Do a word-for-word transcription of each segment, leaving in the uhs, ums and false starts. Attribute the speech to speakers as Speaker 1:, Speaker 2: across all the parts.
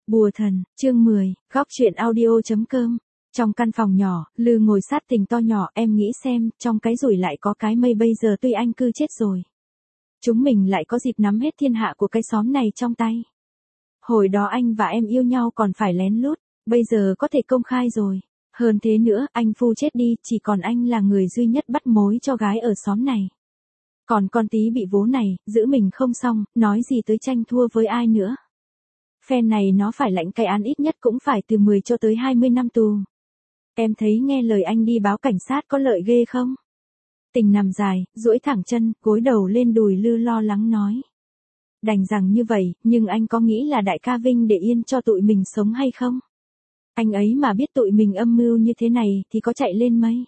Speaker 1: Bùa thần, chương mười, góc truyện audio chấm com. Trong căn phòng nhỏ, Lư ngồi sát Tình to nhỏ, em nghĩ xem, trong cái rủi lại có cái mây bây giờ tuy anh cư chết rồi. Chúng mình lại có dịp nắm hết thiên hạ của cái xóm này trong tay. Hồi đó anh và em yêu nhau còn phải lén lút, bây giờ có thể công khai rồi. Hơn thế nữa, anh Phu chết đi, chỉ còn anh là người duy nhất bắt mối cho gái ở xóm này. Còn con tí bị vố này, giữ mình không xong, nói gì tới tranh thua với ai nữa. Phen này nó phải lãnh cái án ít nhất cũng phải từ mười cho tới hai mươi năm tù. Em thấy nghe lời anh đi báo cảnh sát có lợi ghê không? Tình nằm dài, duỗi thẳng chân, gối đầu lên đùi Lư lo lắng nói. Đành rằng như vậy, nhưng anh có nghĩ là đại ca Vinh để yên cho tụi mình sống hay không? Anh ấy mà biết tụi mình âm mưu như thế này thì có chạy lên mấy.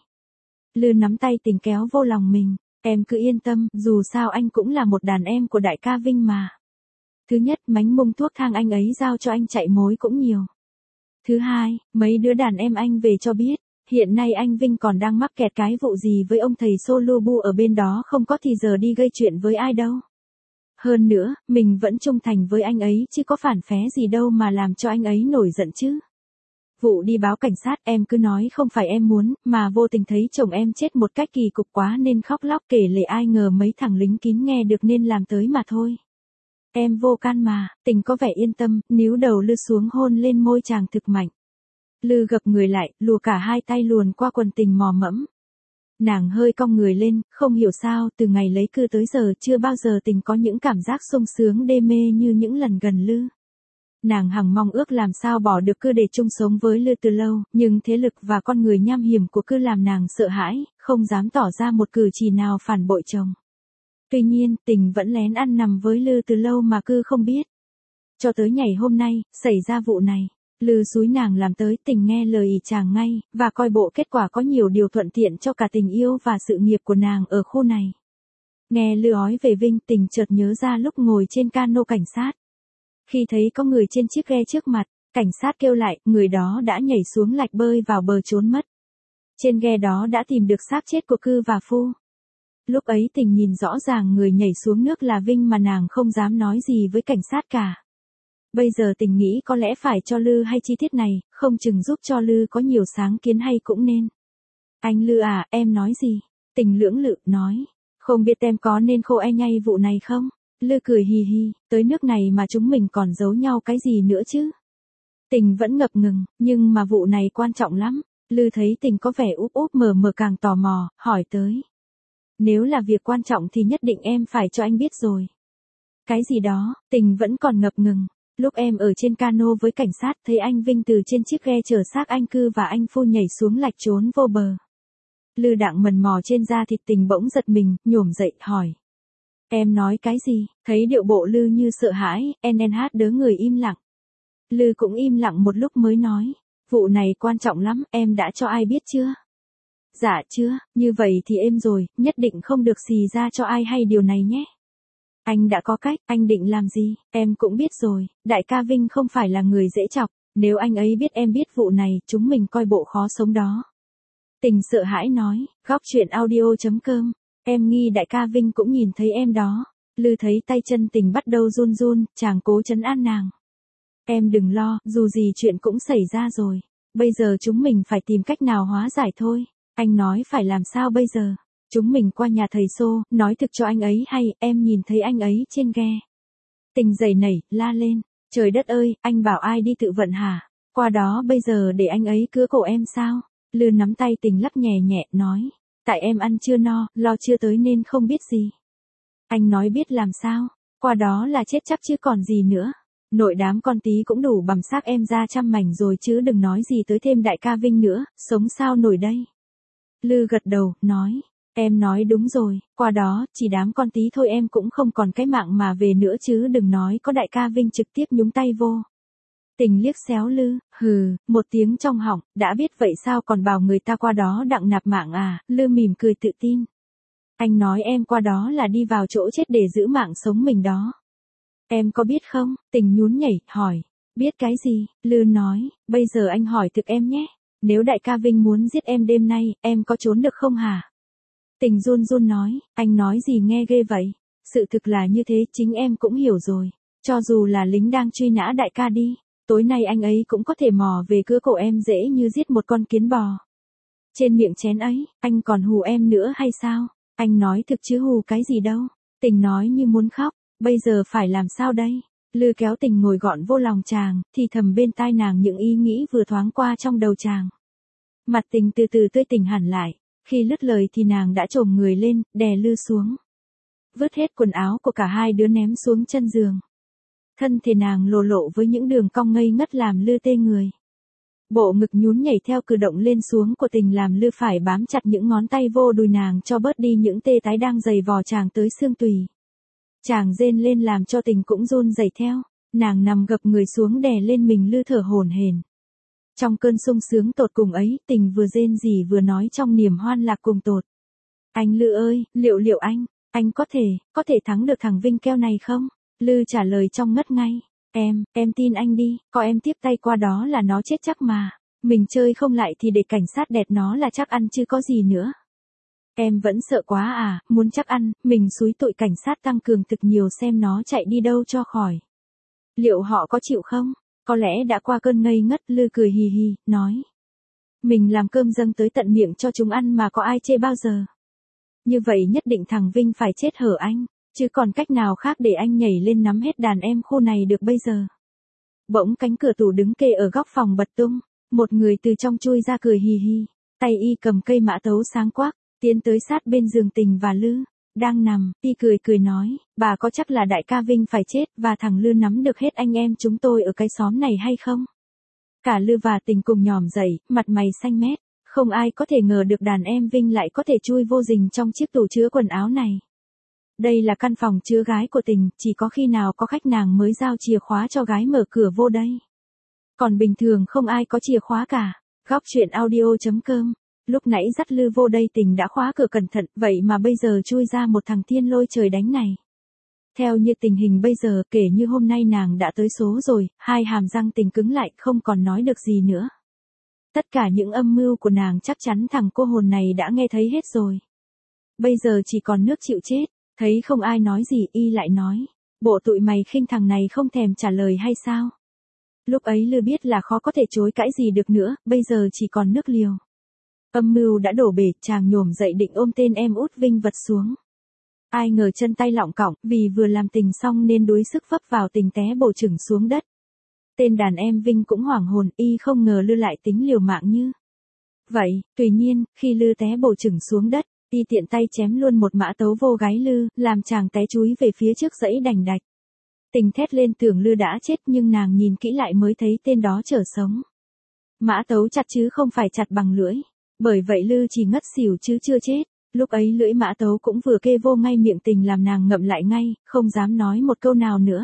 Speaker 1: Lư nắm tay Tình kéo vô lòng mình, em cứ yên tâm, dù sao anh cũng là một đàn em của đại ca Vinh mà. Thứ nhất, mánh mung thuốc thang anh ấy giao cho anh chạy mối cũng nhiều. Thứ hai, mấy đứa đàn em anh về cho biết, hiện nay anh Vinh còn đang mắc kẹt cái vụ gì với ông thầy Solubu ở bên đó, không có thì giờ đi gây chuyện với ai đâu. Hơn nữa, mình vẫn trung thành với anh ấy chứ có phản phé gì đâu mà làm cho anh ấy nổi giận chứ. Vụ đi báo cảnh sát em cứ nói không phải em muốn, mà vô tình thấy chồng em chết một cách kỳ cục quá nên khóc lóc kể lể, ai ngờ mấy thằng lính kín nghe được nên làm tới mà thôi. Em vô can mà. Tình có vẻ yên tâm, níu đầu Lư xuống hôn lên môi chàng thực mạnh. Lư gập người lại, lùa cả hai tay luồn qua quần Tình mò mẫm. Nàng hơi cong người lên, không hiểu sao, từ ngày lấy cư tới giờ chưa bao giờ Tình có những cảm giác sung sướng đê mê như những lần gần Lư. Nàng hằng mong ước làm sao bỏ được cư để chung sống với Lư từ lâu, nhưng thế lực và con người nham hiểm của cư làm nàng sợ hãi, không dám tỏ ra một cử chỉ nào phản bội chồng. Tuy nhiên, Tình vẫn lén ăn nằm với Lư từ lâu mà cư không biết. Cho tới ngày hôm nay, xảy ra vụ này, Lư xúi nàng làm tới, Tình nghe lời ý chàng ngay, và coi bộ kết quả có nhiều điều thuận tiện cho cả tình yêu và sự nghiệp của nàng ở khu này. Nghe Lư ói về Vinh, Tình chợt nhớ ra lúc ngồi trên cano cảnh sát. Khi thấy có người trên chiếc ghe trước mặt, cảnh sát kêu lại, người đó đã nhảy xuống lạch bơi vào bờ trốn mất. Trên ghe đó đã tìm được xác chết của cư và Phu. Lúc ấy Tình nhìn rõ ràng người nhảy xuống nước là Vinh mà nàng không dám nói gì với cảnh sát cả. Bây giờ Tình nghĩ có lẽ phải cho Lư hay chi tiết này, không chừng giúp cho Lư có nhiều sáng kiến hay cũng nên. Anh Lư à, em nói gì? Tình lưỡng lự, nói. Không biết em có nên khô e nhay vụ này không? Lư cười hì hì, tới nước này mà chúng mình còn giấu nhau cái gì nữa chứ? Tình vẫn ngập ngừng, nhưng mà vụ này quan trọng lắm. Lư thấy Tình có vẻ úp úp mờ mờ càng tò mò, hỏi tới. Nếu là việc quan trọng thì nhất định em phải cho anh biết rồi. Cái gì đó? Tình vẫn còn ngập ngừng. Lúc em ở trên cano với cảnh sát thấy anh Vinh từ trên chiếc ghe chở xác anh Cư và anh Phu nhảy xuống lạch trốn vô bờ. Lư đặng mần mò trên da thịt. Tình bỗng giật mình, nhổm dậy, hỏi. Em nói cái gì? Thấy điệu bộ Lư như sợ hãi, en en hát đớ người im lặng. Lư cũng im lặng một lúc mới nói. Vụ này quan trọng lắm, em đã cho ai biết chưa? Dạ chưa, như vậy thì êm rồi, nhất định không được xì ra cho ai hay điều này nhé. Anh đã có cách, anh định làm gì, em cũng biết rồi, đại ca Vinh không phải là người dễ chọc, nếu anh ấy biết em biết vụ này, chúng mình coi bộ khó sống đó. Tình sợ hãi nói, góc truyện audio chấm com, em nghi đại ca Vinh cũng nhìn thấy em đó. Lư thấy tay chân Tình bắt đầu run run, chàng cố trấn an nàng. Em đừng lo, dù gì chuyện cũng xảy ra rồi, bây giờ chúng mình phải tìm cách nào hóa giải thôi. Anh nói phải làm sao bây giờ? Chúng mình qua nhà thầy Xô, nói thực cho anh ấy hay, em nhìn thấy anh ấy trên ghe. Tình giày nảy, la lên. Trời đất ơi, anh bảo ai đi tự vận hả? Qua đó bây giờ để anh ấy cứa cổ em sao? Lư nắm tay Tình lắc nhẹ nhẹ, nói. Tại em ăn chưa no, lo chưa tới nên không biết gì. Anh nói biết làm sao? Qua đó là chết chắc chứ còn gì nữa. Nội đám con tí cũng đủ bằm xác em ra trăm mảnh rồi chứ đừng nói gì tới thêm đại ca Vinh nữa, sống sao nổi đây? Lư gật đầu, nói, em nói đúng rồi, qua đó, chỉ đám con tí thôi em cũng không còn cái mạng mà về nữa chứ đừng nói có đại ca Vinh trực tiếp nhúng tay vô. Tình liếc xéo Lư, hừ, một tiếng trong họng, đã biết vậy sao còn bảo người ta qua đó đặng nạp mạng à, Lư mỉm cười tự tin. Anh nói em qua đó là đi vào chỗ chết để giữ mạng sống mình đó. Em có biết không? Tình nhún nhảy, hỏi, biết cái gì? Lư nói, bây giờ anh hỏi thực em nhé. Nếu đại ca Vinh muốn giết em đêm nay, em có trốn được không hả? Tình run run nói, anh nói gì nghe ghê vậy? Sự thực là như thế, chính em cũng hiểu rồi. Cho dù là lính đang truy nã đại ca đi, Tối nay anh ấy cũng có thể mò về cứa cổ em dễ như giết một con kiến bò. Trên miệng chén ấy, anh còn hù em nữa hay sao? Anh nói thực chứ hù cái gì đâu. Tình nói như muốn khóc, bây giờ phải làm sao đây? Lư kéo Tình ngồi gọn vô lòng chàng, thì thầm bên tai nàng những ý nghĩ vừa thoáng qua trong đầu chàng. Mặt Tình từ từ tươi tỉnh hẳn lại, khi lứt lời thì nàng đã chồm người lên, đè Lư xuống. Vứt hết quần áo của cả hai đứa ném xuống chân giường. Thân thể nàng lồ lộ với những đường cong ngây ngất làm Lư tê người. Bộ ngực nhún nhảy theo cử động lên xuống của Tình làm Lư phải bám chặt những ngón tay vô đùi nàng cho bớt đi những tê tái đang dày vò chàng tới xương tùy. Chàng rên lên làm cho Tình cũng run rẩy theo, nàng nằm gập người xuống đè lên mình Lư thở hổn hển. Trong cơn sung sướng tột cùng ấy, Tình vừa rên rỉ vừa nói trong niềm hoan lạc cùng tột. Anh Lư ơi, liệu liệu anh, anh có thể, có thể thắng được thằng Vinh Keo này không? Lư trả lời trong ngất ngay. Em, em tin anh đi, có em tiếp tay qua đó là nó chết chắc mà. Mình chơi không lại thì để cảnh sát đẹp nó là chắc ăn chứ có gì nữa. Em vẫn sợ quá à, muốn chắc ăn, mình xúi tội cảnh sát tăng cường thực nhiều xem nó chạy đi đâu cho khỏi. Liệu họ có chịu không? Có lẽ đã qua cơn ngây ngất, Lư cười hì hì, nói. Mình làm cơm dâng tới tận miệng cho chúng ăn mà có ai chê bao giờ. Như vậy nhất định thằng Vinh phải chết hở anh, chứ còn cách nào khác để anh nhảy lên nắm hết đàn em khu này được bây giờ. Bỗng cánh cửa tủ đứng kê ở góc phòng bật tung, một người từ trong chui ra cười hì hì, tay y cầm cây mã tấu sáng quắc, tiến tới sát bên giường Tình và Lư, đang nằm, y cười cười nói, bà có chắc là đại ca Vinh phải chết và thằng Lư nắm được hết anh em chúng tôi ở cái xóm này hay không? Cả Lư và Tình cùng nhòm dậy, mặt mày xanh mét, không ai có thể ngờ được đàn em Vinh lại có thể chui vô rình trong chiếc tủ chứa quần áo này. Đây là căn phòng chứa gái của Tình, chỉ có khi nào có khách nàng mới giao chìa khóa cho gái mở cửa vô đây. Còn bình thường không ai có chìa khóa cả. Góc truyện audio chấm com. Lúc nãy dắt Lư vô đây Tình đã khóa cửa cẩn thận, vậy mà bây giờ chui ra một thằng thiên lôi trời đánh này. Theo như tình hình bây giờ, kể như hôm nay nàng đã tới số rồi, hai hàm răng Tình cứng lại không còn nói được gì nữa. Tất cả những âm mưu của nàng chắc chắn thằng cô hồn này đã nghe thấy hết rồi. Bây giờ chỉ còn nước chịu chết. Thấy không ai nói gì y lại nói. Bộ tụi mày khinh thằng này không thèm trả lời hay sao? Lúc ấy Lư biết là khó có thể chối cãi gì được nữa, bây giờ chỉ còn nước liều. Âm mưu đã đổ bể, chàng nhổm dậy định ôm tên em út Vinh vật xuống. Ai ngờ chân tay lọng cọng, vì vừa làm tình xong nên đuối sức vấp vào Tình té bổ chừng xuống đất. Tên đàn em Vinh cũng hoảng hồn, y không ngờ Lư lại tính liều mạng như vậy. Tuy nhiên, khi Lư té bổ chừng xuống đất, y tiện tay chém luôn một mã tấu vô gáy Lư, làm chàng té chúi về phía trước dãy đành đạch. Tình thét lên tưởng Lư đã chết nhưng nàng nhìn kỹ lại mới thấy tên đó trở sống. Mã tấu chặt chứ không phải chặt bằng lưỡi. Bởi vậy Lư chỉ ngất xỉu chứ chưa chết. Lúc ấy lưỡi mã tấu cũng vừa kê vô ngay miệng Tình làm nàng ngậm lại ngay, không dám nói một câu nào nữa.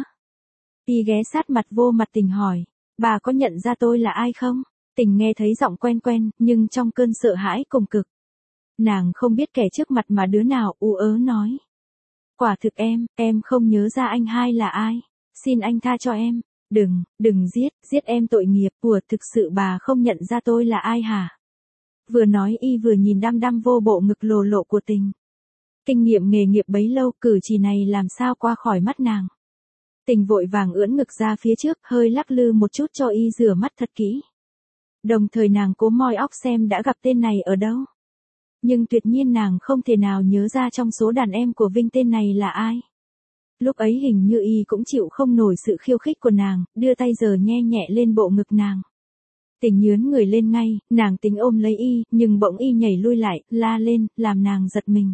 Speaker 1: Y ghé sát mặt vô mặt Tình hỏi, bà có nhận ra tôi là ai không? Tình nghe thấy giọng quen quen, nhưng trong cơn sợ hãi cùng cực. Nàng không biết kẻ trước mặt mà đứa nào, u ớ nói. Quả thực em, em không nhớ ra anh hai là ai. Xin anh tha cho em. Đừng, đừng giết, giết em tội nghiệp. Ủa thực sự bà không nhận ra tôi là ai hả? Vừa nói y vừa nhìn đăm đăm vô bộ ngực lồ lộ của Tình. Kinh nghiệm nghề nghiệp bấy lâu, cử chỉ này làm sao qua khỏi mắt nàng. Tình vội vàng ưỡn ngực ra phía trước, hơi lắc lư một chút cho y rửa mắt thật kỹ. Đồng thời nàng cố moi óc xem đã gặp tên này ở đâu. Nhưng tuyệt nhiên nàng không thể nào nhớ ra trong số đàn em của Vinh tên này là ai. Lúc ấy hình như y cũng chịu không nổi sự khiêu khích của nàng, đưa tay giở nhe nhẹ lên bộ ngực nàng. Tình nhướn người lên ngay, nàng tính ôm lấy y, nhưng bỗng y nhảy lui lại, la lên, làm nàng giật mình.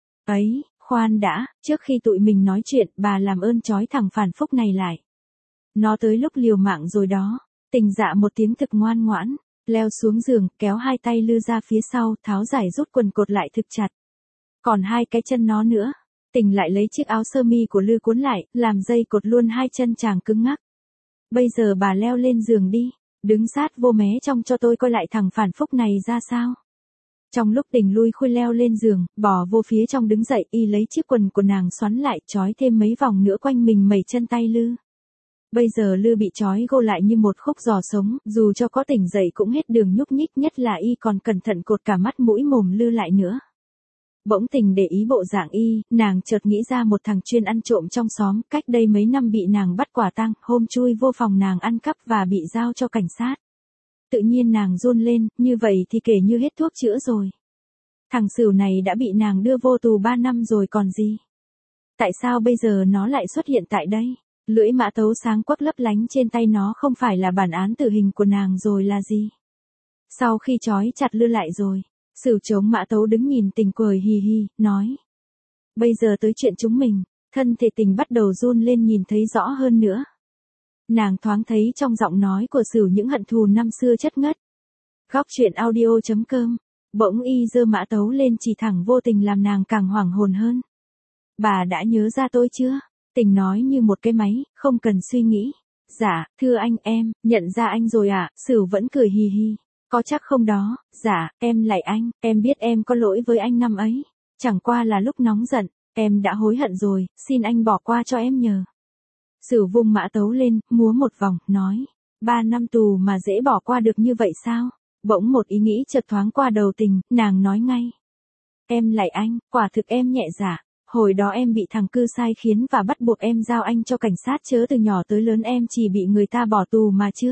Speaker 1: Ấy, khoan đã, trước khi tụi mình nói chuyện, bà làm ơn trói thằng phản phúc này lại. Nó tới lúc liều mạng rồi đó. Tình dạ một tiếng thực ngoan ngoãn, leo xuống giường, kéo hai tay Lư ra phía sau, tháo giải rút quần cột lại thực chặt. Còn hai cái chân nó nữa. Tình lại lấy chiếc áo sơ mi của Lư cuốn lại, làm dây cột luôn hai chân chàng cứng ngắc. Bây giờ bà leo lên giường đi, đứng sát vô mé trong cho tôi coi lại thằng phản phúc này ra sao. Trong lúc Tình lui khui leo lên giường, bò vô phía trong đứng dậy, y lấy chiếc quần của nàng xoắn lại, trói thêm mấy vòng nữa quanh mình mẩy chân tay Lư. Bây giờ Lư bị trói gô lại như một khúc giò sống, dù cho có tỉnh dậy cũng hết đường nhúc nhích, nhất là y còn cẩn thận cột cả mắt mũi mồm Lư lại nữa. Bỗng Tình để ý bộ dạng y, nàng chợt nghĩ ra một thằng chuyên ăn trộm trong xóm, cách đây mấy năm bị nàng bắt quả tang, hôm chui vô phòng nàng ăn cắp và bị giao cho cảnh sát. Tự nhiên nàng run lên, như vậy thì kể như hết thuốc chữa rồi. Thằng Sửu này đã bị nàng đưa vô tù ba năm rồi còn gì. Tại sao bây giờ nó lại xuất hiện tại đây? Lưỡi mã tấu sáng quắc lấp lánh trên tay nó không phải là bản án tử hình của nàng rồi là gì? Sau khi trói chặt Lư lại rồi, Sửu chống mã tấu đứng nhìn Tình cười hì hì, nói. Bây giờ tới chuyện chúng mình, thân thể Tình bắt đầu run lên nhìn thấy rõ hơn nữa. Nàng thoáng thấy trong giọng nói của Sửu những hận thù năm xưa chất ngất. Góc truyện audio chấm com. Bỗng y giơ mã tấu lên chỉ thẳng vô Tình làm nàng càng hoảng hồn hơn. Bà đã nhớ ra tôi chưa? Tình nói như một cái máy, không cần suy nghĩ. Dạ, thưa anh em, nhận ra anh rồi ạ, à? Sửu vẫn cười hì hì. Có chắc không đó? Dạ, em lạy anh, em biết em có lỗi với anh năm ấy. Chẳng qua là lúc nóng giận, em đã hối hận rồi, xin anh bỏ qua cho em nhờ. Sửu vung mã tấu lên, múa một vòng, nói. Ba năm tù mà dễ bỏ qua được như vậy sao? Bỗng một ý nghĩ chợt thoáng qua đầu Tình, nàng nói ngay. Em lạy anh, quả thực em nhẹ dạ. Hồi đó em bị thằng cư sai khiến và bắt buộc em giao anh cho cảnh sát, chớ từ nhỏ tới lớn em chỉ bị người ta bỏ tù mà chưa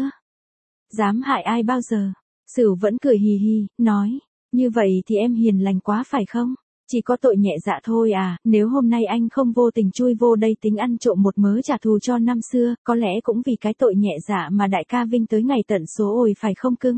Speaker 1: dám hại ai bao giờ. Sửu vẫn cười hì hì, nói, như vậy thì em hiền lành quá phải không? Chỉ có tội nhẹ dạ thôi à, nếu hôm nay anh không vô tình chui vô đây tính ăn trộm một mớ trả thù cho năm xưa, có lẽ cũng vì cái tội nhẹ dạ mà đại ca Vinh tới ngày tận số ồi phải không cưng?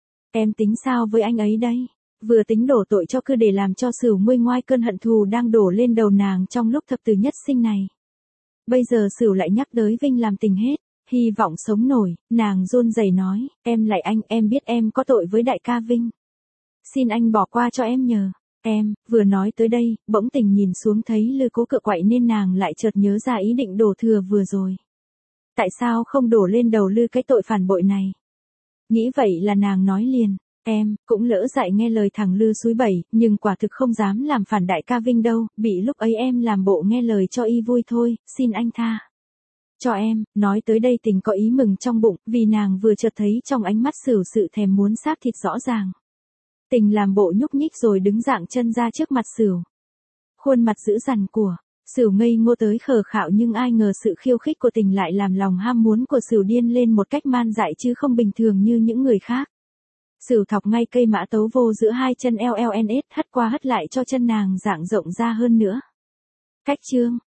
Speaker 1: Em tính sao với anh ấy đây? Vừa tính đổ tội cho cứ để làm cho Sửu nguôi ngoai cơn hận thù đang đổ lên đầu nàng trong lúc thập tử nhất sinh này. Bây giờ Sửu lại nhắc tới Vinh làm tình hết, hy vọng sống nổi, nàng run rẩy nói, em lạy anh, em biết em có tội với đại ca Vinh. Xin anh bỏ qua cho em nhờ. Em, vừa nói tới đây, bỗng Tình nhìn xuống thấy Lư cố cựa quậy nên nàng lại chợt nhớ ra ý định đổ thừa vừa rồi. Tại sao không đổ lên đầu Lư cái tội phản bội này? Nghĩ vậy là nàng nói liền. Em, cũng lỡ dại nghe lời thằng Lư xúi bẩy, nhưng quả thực không dám làm phản đại ca Vinh đâu, bị lúc ấy em làm bộ nghe lời cho y vui thôi, xin anh tha cho em. Nói tới đây Tình có ý mừng trong bụng, vì nàng vừa chợt thấy trong ánh mắt Sửu sự thèm muốn xác thịt rõ ràng. Tình làm bộ nhúc nhích rồi đứng dạng chân ra trước mặt Sửu. Khuôn mặt dữ dằn của Sửu ngây ngô tới khờ khạo, nhưng ai ngờ sự khiêu khích của Tình lại làm lòng ham muốn của Sửu điên lên một cách man dại chứ không bình thường như những người khác. Sửu thọc ngay cây mã tấu vô giữa hai chân eo eo en ết, hất qua hất lại cho chân nàng dạng rộng ra hơn nữa. Cách chương